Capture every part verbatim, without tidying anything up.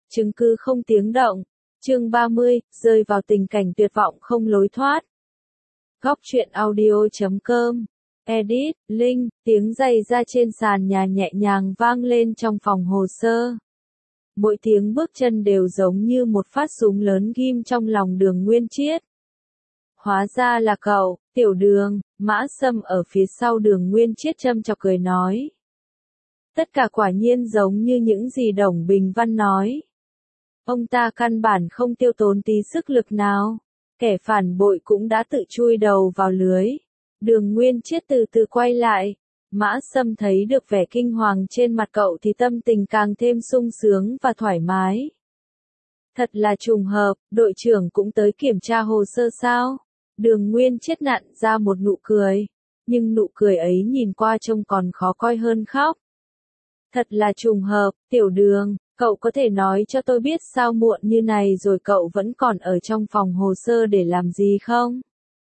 Chứng cứ không tiếng động. Chương ba mươi, rơi vào tình cảnh tuyệt vọng không lối thoát. Góc truyện audio chấm com. Edit, Linh, tiếng giày ra trên sàn nhà nhẹ nhàng vang lên trong phòng hồ sơ. Mỗi tiếng bước chân đều giống như một phát súng lớn ghim trong lòng Đường Nguyên Chiết. Hóa ra là cậu, Tiểu Đường. Mã Sâm ở phía sau Đường Nguyên Chiết châm chọc cười nói. Tất cả quả nhiên giống như những gì Đồng Bình Văn nói. Ông ta căn bản không tiêu tốn tí sức lực nào. Kẻ phản bội cũng đã tự chui đầu vào lưới. Đường Nguyên Chiết từ từ quay lại. Mã Sâm thấy được vẻ kinh hoàng trên mặt cậu thì tâm tình càng thêm sung sướng và thoải mái. Thật là trùng hợp, đội trưởng cũng tới kiểm tra hồ sơ sao? Đường Nguyên Chiết nặn ra một nụ cười. Nhưng nụ cười ấy nhìn qua trông còn khó coi hơn khóc. Thật là trùng hợp, Tiểu Đường. Cậu có thể nói cho tôi biết sao muộn như này rồi cậu vẫn còn ở trong phòng hồ sơ để làm gì không?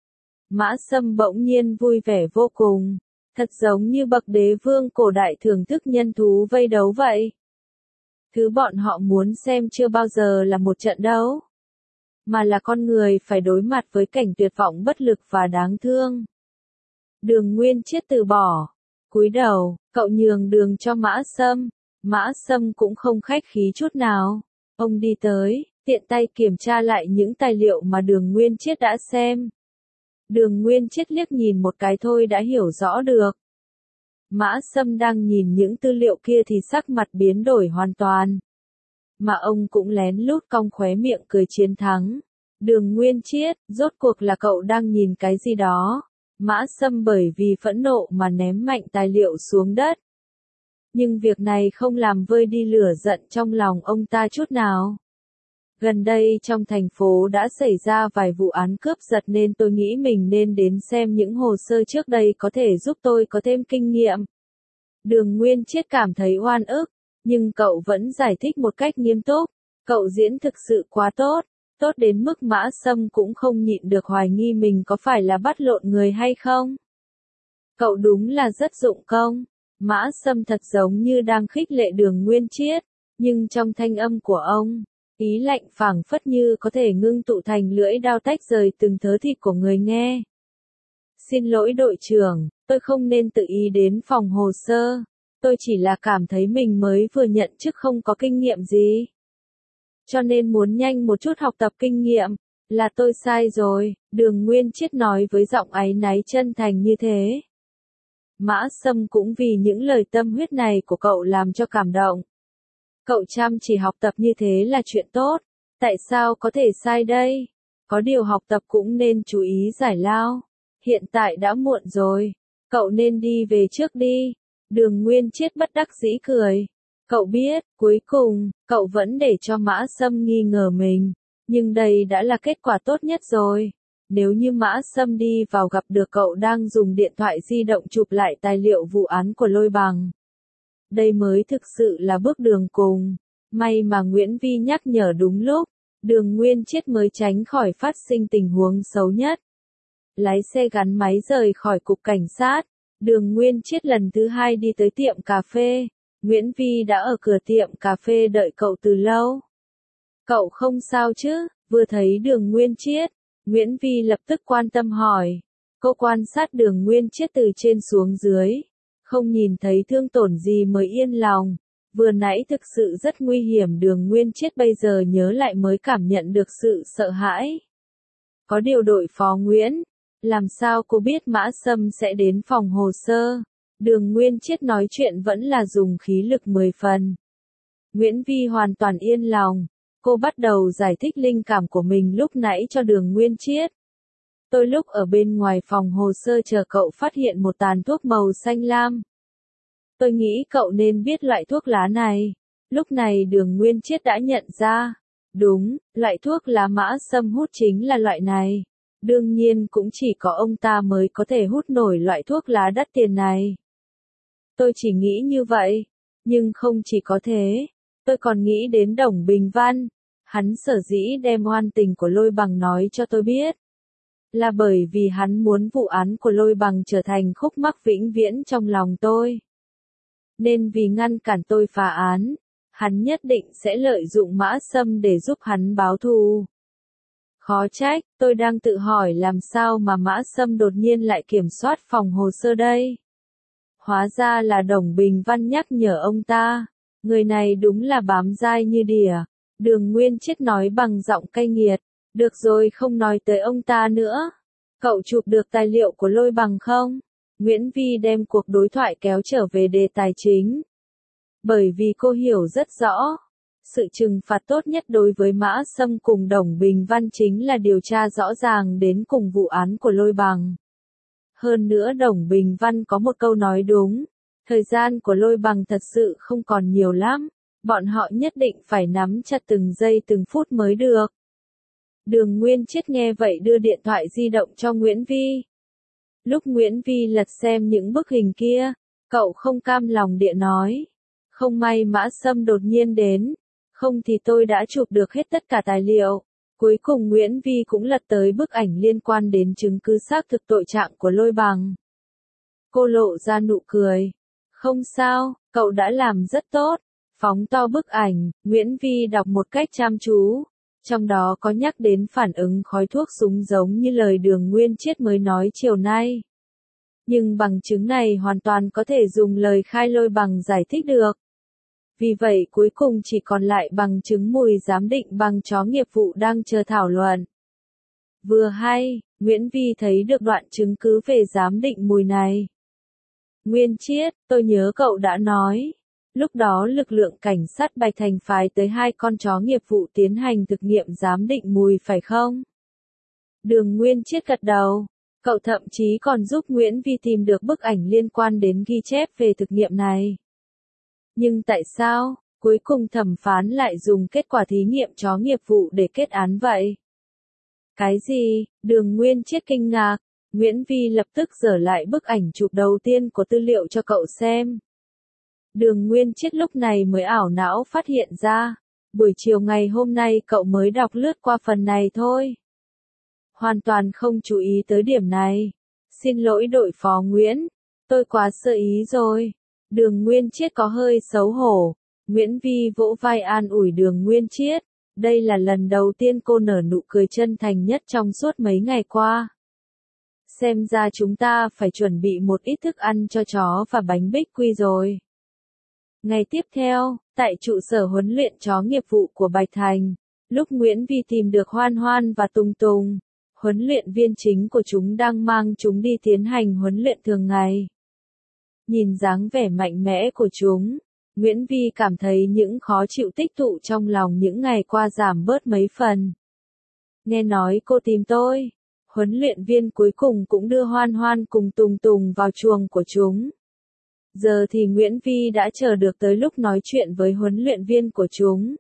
Mã Sâm bỗng nhiên vui vẻ vô cùng. Thật giống như bậc đế vương cổ đại thưởng thức nhân thú vây đấu vậy. Thứ bọn họ muốn xem chưa bao giờ là một trận đấu. Mà là con người phải đối mặt với cảnh tuyệt vọng bất lực và đáng thương. Đường Nguyên Chiết từ bỏ. Cúi đầu, cậu nhường đường cho Mã Sâm. Mã Sâm cũng không khách khí chút nào. Ông đi tới, tiện tay kiểm tra lại những tài liệu mà Đường Nguyên Chiết đã xem. Đường Nguyên Chiết liếc nhìn một cái thôi đã hiểu rõ được. Mã Sâm đang nhìn những tư liệu kia thì sắc mặt biến đổi hoàn toàn. Mà ông cũng lén lút cong khóe miệng cười chiến thắng. Đường Nguyên Chiết, rốt cuộc là cậu đang nhìn cái gì đó? Mã Sâm bởi vì phẫn nộ mà ném mạnh tài liệu xuống đất. Nhưng việc này không làm vơi đi lửa giận trong lòng ông ta chút nào. Gần đây trong thành phố đã xảy ra vài vụ án cướp giật nên tôi nghĩ mình nên đến xem những hồ sơ trước đây có thể giúp tôi có thêm kinh nghiệm. Đường Nguyên Chiết cảm thấy oan ức, nhưng cậu vẫn giải thích một cách nghiêm túc. Cậu diễn thực sự quá tốt, tốt đến mức Mã Sâm cũng không nhịn được hoài nghi mình có phải là bắt lộn người hay không. Cậu đúng là rất dụng công. Mã Sâm thật giống như đang khích lệ Đường Nguyên Chiết, nhưng trong thanh âm của ông, ý lạnh phảng phất như có thể ngưng tụ thành lưỡi đao tách rời từng thớ thịt của người nghe. Xin lỗi đội trưởng, tôi không nên tự ý đến phòng hồ sơ, tôi chỉ là cảm thấy mình mới vừa nhận chức không có kinh nghiệm gì. Cho nên muốn nhanh một chút học tập kinh nghiệm, là tôi sai rồi, Đường Nguyên Chiết nói với giọng áy náy chân thành như thế. Mã Sâm cũng vì những lời tâm huyết này của cậu làm cho cảm động. Cậu chăm chỉ học tập như thế là chuyện tốt, tại sao có thể sai đây? Có điều học tập cũng nên chú ý giải lao. Hiện tại đã muộn rồi, cậu nên đi về trước đi. Đường Nguyên Chiết bất đắc dĩ cười. Cậu biết, cuối cùng, cậu vẫn để cho Mã Sâm nghi ngờ mình, nhưng đây đã là kết quả tốt nhất rồi. Nếu như Mã Sâm đi vào gặp được cậu đang dùng điện thoại di động chụp lại tài liệu vụ án của Lôi Bằng. Đây mới thực sự là bước đường cùng. May mà Nguyễn Vi nhắc nhở đúng lúc, Đường Nguyên Chiết mới tránh khỏi phát sinh tình huống xấu nhất. Lái xe gắn máy rời khỏi cục cảnh sát, Đường Nguyên Chiết lần thứ hai đi tới tiệm cà phê. Nguyễn Vi đã ở cửa tiệm cà phê đợi cậu từ lâu. Cậu không sao chứ? Vừa thấy Đường Nguyên Chiết, Nguyễn Vi lập tức quan tâm hỏi. Cô quan sát Đường Nguyên Chiết từ trên xuống dưới, không nhìn thấy thương tổn gì mới yên lòng. Vừa nãy thực sự rất nguy hiểm. Đường Nguyên Chiết bây giờ nhớ lại mới cảm nhận được sự sợ hãi. Có điều đội phó Nguyễn, làm sao cô biết Mã Sâm sẽ đến phòng hồ sơ? Đường Nguyên Chiết nói chuyện vẫn là dùng khí lực mười phần. Nguyễn Vi hoàn toàn yên lòng. Cô bắt đầu giải thích linh cảm của mình lúc nãy cho Đường Nguyên Chiết. Tôi lúc ở bên ngoài phòng hồ sơ chờ cậu phát hiện một tàn thuốc màu xanh lam. Tôi nghĩ cậu nên biết loại thuốc lá này. Lúc này Đường Nguyên Chiết đã nhận ra. Đúng, loại thuốc lá Mã Sâm hút chính là loại này. Đương nhiên cũng chỉ có ông ta mới có thể hút nổi loại thuốc lá đắt tiền này. Tôi chỉ nghĩ như vậy. Nhưng không chỉ có thế. Tôi còn nghĩ đến Đồng Bình Văn. Hắn sở dĩ đem oan tình của Lôi Bằng nói cho tôi biết. Là bởi vì hắn muốn vụ án của Lôi Bằng trở thành khúc mắc vĩnh viễn trong lòng tôi. Nên vì ngăn cản tôi phá án, hắn nhất định sẽ lợi dụng Mã Sâm để giúp hắn báo thù. Khó trách, tôi đang tự hỏi làm sao mà Mã Sâm đột nhiên lại kiểm soát phòng hồ sơ đây. Hóa ra là Đồng Bình Văn nhắc nhở ông ta. Người này đúng là bám dai như đỉa. Đường Nguyên Chiết nói bằng giọng cay nghiệt. Được rồi, không nói tới ông ta nữa. Cậu chụp được tài liệu của Lôi Bằng không? Nguyễn Vi đem cuộc đối thoại kéo trở về đề tài chính. Bởi vì cô hiểu rất rõ. Sự trừng phạt tốt nhất đối với Mã Sâm cùng Đồng Bình Văn chính là điều tra rõ ràng đến cùng vụ án của Lôi Bằng. Hơn nữa Đồng Bình Văn có một câu nói đúng. Thời gian của Lôi Bằng thật sự không còn nhiều lắm. Bọn họ nhất định phải nắm chặt từng giây từng phút mới được. Đường Nguyên Chiết nghe vậy đưa điện thoại di động cho Nguyễn Vi. Lúc Nguyễn Vi lật xem những bức hình kia, cậu không cam lòng địa nói. Không may Mã Sâm đột nhiên đến. Không thì tôi đã chụp được hết tất cả tài liệu. Cuối cùng Nguyễn Vi cũng lật tới bức ảnh liên quan đến chứng cứ xác thực tội trạng của Lôi Bằng. Cô lộ ra nụ cười. Không sao, cậu đã làm rất tốt. Phóng to bức ảnh, Nguyễn Vi đọc một cách chăm chú. Trong đó có nhắc đến phản ứng khói thuốc súng giống như lời Đường Nguyên Chiết mới nói chiều nay. Nhưng bằng chứng này hoàn toàn có thể dùng lời khai Lôi Bằng giải thích được. Vì vậy cuối cùng chỉ còn lại bằng chứng mùi giám định bằng chó nghiệp vụ đang chờ thảo luận. Vừa hay, Nguyễn Vi thấy được đoạn chứng cứ về giám định mùi này. Nguyên Chiết, tôi nhớ cậu đã nói. Lúc đó lực lượng cảnh sát Bạch Thành phái tới hai con chó nghiệp vụ tiến hành thực nghiệm giám định mùi phải không? Đường Nguyên Chiết gật đầu. Cậu thậm chí còn giúp Nguyễn Vi tìm được bức ảnh liên quan đến ghi chép về thực nghiệm này. Nhưng tại sao, cuối cùng thẩm phán lại dùng kết quả thí nghiệm chó nghiệp vụ để kết án vậy? Cái gì? Đường Nguyên Chiết kinh ngạc. Nguyễn Vi lập tức dở lại bức ảnh chụp đầu tiên của tư liệu cho cậu xem. Đường Nguyên Chiết lúc này mới ảo não phát hiện ra. Buổi chiều ngày hôm nay cậu mới đọc lướt qua phần này thôi. Hoàn toàn không chú ý tới điểm này. Xin lỗi đội phó Nguyễn. Tôi quá sơ ý rồi. Đường Nguyên Chiết có hơi xấu hổ. Nguyễn Vi vỗ vai an ủi Đường Nguyên Chiết. Đây là lần đầu tiên cô nở nụ cười chân thành nhất trong suốt mấy ngày qua. Xem ra chúng ta phải chuẩn bị một ít thức ăn cho chó và bánh bích quy rồi. Ngày tiếp theo, tại trụ sở huấn luyện chó nghiệp vụ của Bạch Thành, lúc Nguyễn Vi tìm được Hoan Hoan và Tùng Tùng, huấn luyện viên chính của chúng đang mang chúng đi tiến hành huấn luyện thường ngày. Nhìn dáng vẻ mạnh mẽ của chúng, Nguyễn Vi cảm thấy những khó chịu tích tụ trong lòng những ngày qua giảm bớt mấy phần. Nghe nói cô tìm tôi, huấn luyện viên cuối cùng cũng đưa Hoan Hoan cùng Tùng Tùng vào chuồng của chúng. Giờ thì Nguyễn Vi đã chờ được tới lúc nói chuyện với huấn luyện viên của chúng.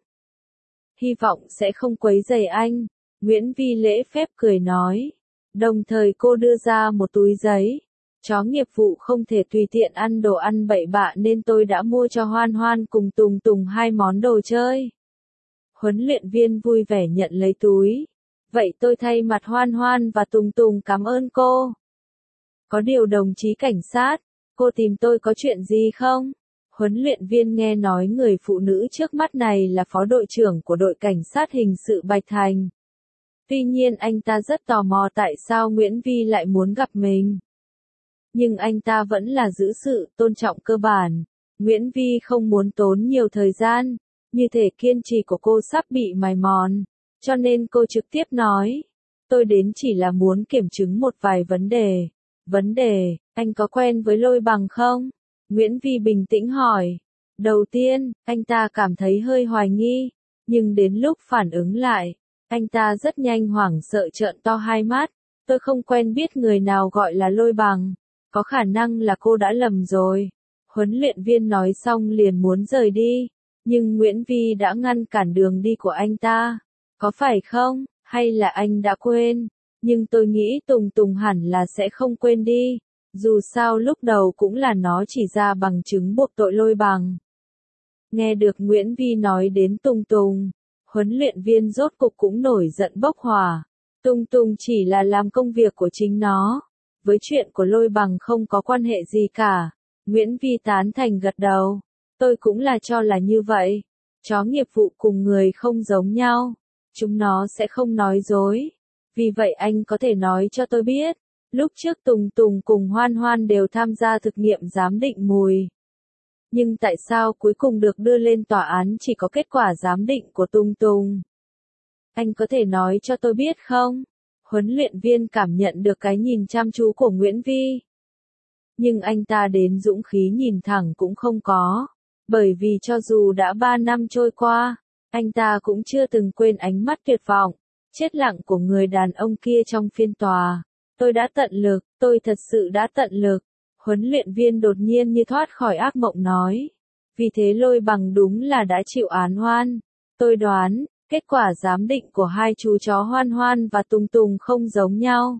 Hy vọng sẽ không quấy rầy anh, Nguyễn Vi lễ phép cười nói. Đồng thời cô đưa ra một túi giấy. Chó nghiệp vụ không thể tùy tiện ăn đồ ăn bậy bạ nên tôi đã mua cho Hoan Hoan cùng Tùng Tùng hai món đồ chơi. Huấn luyện viên vui vẻ nhận lấy túi. Vậy tôi thay mặt Hoan Hoan và Tùng Tùng cảm ơn cô. Có điều đồng chí cảnh sát, cô tìm tôi có chuyện gì không? Huấn luyện viên nghe nói người phụ nữ trước mắt này là phó đội trưởng của đội cảnh sát hình sự Bạch Thành. Tuy nhiên anh ta rất tò mò tại sao Nguyễn Vi lại muốn gặp mình. Nhưng anh ta vẫn là giữ sự tôn trọng cơ bản. Nguyễn Vi không muốn tốn nhiều thời gian, như thể kiên trì của cô sắp bị mài mòn. Cho nên cô trực tiếp nói, tôi đến chỉ là muốn kiểm chứng một vài vấn đề. Vấn đề, anh có quen với Lôi Bằng không? Nguyễn Vi bình tĩnh hỏi. Đầu tiên, anh ta cảm thấy hơi hoài nghi, nhưng đến lúc phản ứng lại, anh ta rất nhanh hoảng sợ trợn to hai mắt. Tôi không quen biết người nào gọi là Lôi Bằng. Có khả năng là cô đã lầm rồi. Huấn luyện viên nói xong liền muốn rời đi, nhưng Nguyễn Vi đã ngăn cản đường đi của anh ta. Có phải không, hay là anh đã quên? Nhưng tôi nghĩ Tùng Tùng hẳn là sẽ không quên đi. Dù sao lúc đầu cũng là nó chỉ ra bằng chứng buộc tội Lôi Bằng. Nghe được Nguyễn Vi nói đến Tùng Tùng, huấn luyện viên rốt cục cũng nổi giận bốc hỏa. Tùng Tùng chỉ là làm công việc của chính nó. Với chuyện của Lôi Bằng không có quan hệ gì cả. Nguyễn Vi tán thành gật đầu. Tôi cũng là cho là như vậy. Chó nghiệp vụ cùng người không giống nhau. Chúng nó sẽ không nói dối. Vì vậy anh có thể nói cho tôi biết, lúc trước Tùng Tùng cùng Hoan Hoan đều tham gia thực nghiệm giám định mùi. Nhưng tại sao cuối cùng được đưa lên tòa án chỉ có kết quả giám định của Tùng Tùng? Anh có thể nói cho tôi biết không? Huấn luyện viên cảm nhận được cái nhìn chăm chú của Nguyễn Vi. Nhưng anh ta đến dũng khí nhìn thẳng cũng không có. Bởi vì cho dù đã ba năm trôi qua, anh ta cũng chưa từng quên ánh mắt tuyệt vọng, chết lặng của người đàn ông kia trong phiên tòa. Tôi đã tận lực, tôi thật sự đã tận lực. Huấn luyện viên đột nhiên như thoát khỏi ác mộng nói. Vì thế Lôi Bằng đúng là đã chịu án oan. Tôi đoán, kết quả giám định của hai chú chó Hoan Hoan và Tùng Tùng không giống nhau.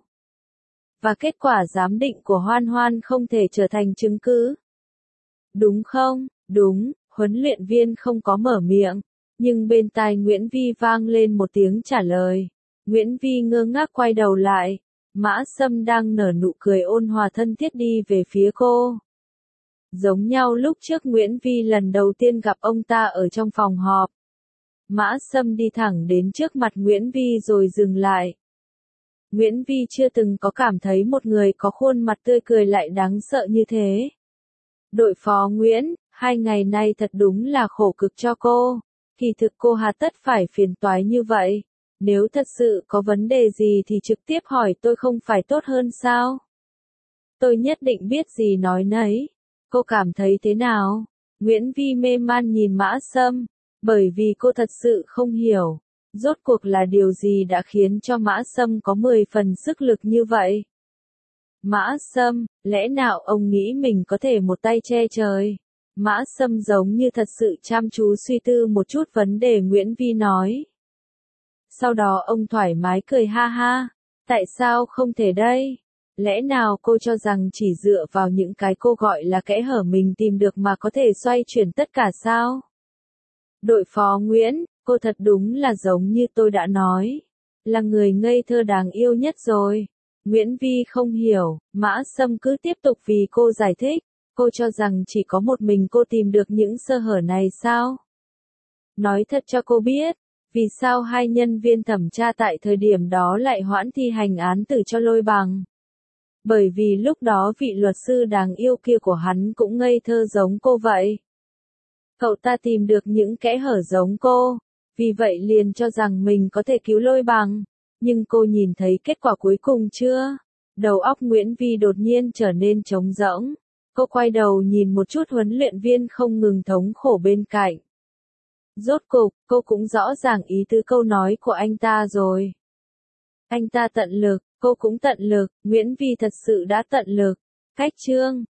Và kết quả giám định của Hoan Hoan không thể trở thành chứng cứ. Đúng không? Đúng, huấn luyện viên không có mở miệng. Nhưng bên tai Nguyễn Vi vang lên một tiếng trả lời. Nguyễn Vi ngơ ngác quay đầu lại. Mã Sâm đang nở nụ cười ôn hòa thân thiết đi về phía cô. Giống nhau lúc trước Nguyễn Vi lần đầu tiên gặp ông ta ở trong phòng họp. Mã Sâm đi thẳng đến trước mặt Nguyễn Vi rồi dừng lại. Nguyễn Vi chưa từng có cảm thấy một người có khuôn mặt tươi cười lại đáng sợ như thế. Đội phó Nguyễn, hai ngày nay thật đúng là khổ cực cho cô. Kỳ thực cô hà tất phải phiền toái như vậy. Nếu thật sự có vấn đề gì thì trực tiếp hỏi tôi không phải tốt hơn sao? Tôi nhất định biết gì nói nấy. Cô cảm thấy thế nào? Nguyễn Vi mê man nhìn Mã Sâm, bởi vì cô thật sự không hiểu. Rốt cuộc là điều gì đã khiến cho Mã Sâm có mười phần sức lực như vậy? Mã Sâm, lẽ nào ông nghĩ mình có thể một tay che trời? Mã Sâm giống như thật sự chăm chú suy tư một chút vấn đề Nguyễn Vi nói. Sau đó ông thoải mái cười ha ha. Tại sao không thể đây? Lẽ nào cô cho rằng chỉ dựa vào những cái cô gọi là kẽ hở mình tìm được mà có thể xoay chuyển tất cả sao? Đội phó Nguyễn, cô thật đúng là giống như tôi đã nói. Là người ngây thơ đáng yêu nhất rồi. Nguyễn Vi không hiểu, Mã Sâm cứ tiếp tục vì cô giải thích. Cô cho rằng chỉ có một mình cô tìm được những sơ hở này sao? Nói thật cho cô biết, vì sao hai nhân viên thẩm tra tại thời điểm đó lại hoãn thi hành án tử cho Lôi Bằng? Bởi vì lúc đó vị luật sư đáng yêu kia của hắn cũng ngây thơ giống cô vậy. Cậu ta tìm được những kẽ hở giống cô, vì vậy liền cho rằng mình có thể cứu Lôi Bằng. Nhưng cô nhìn thấy kết quả cuối cùng chưa? Đầu óc Nguyễn Vi đột nhiên trở nên trống rỗng. Cô quay đầu nhìn một chút huấn luyện viên không ngừng thống khổ bên cạnh. Rốt cục, cô cũng rõ ràng ý tứ câu nói của anh ta rồi. Anh ta tận lực, cô cũng tận lực, Nguyễn Vi thật sự đã tận lực. Cách chương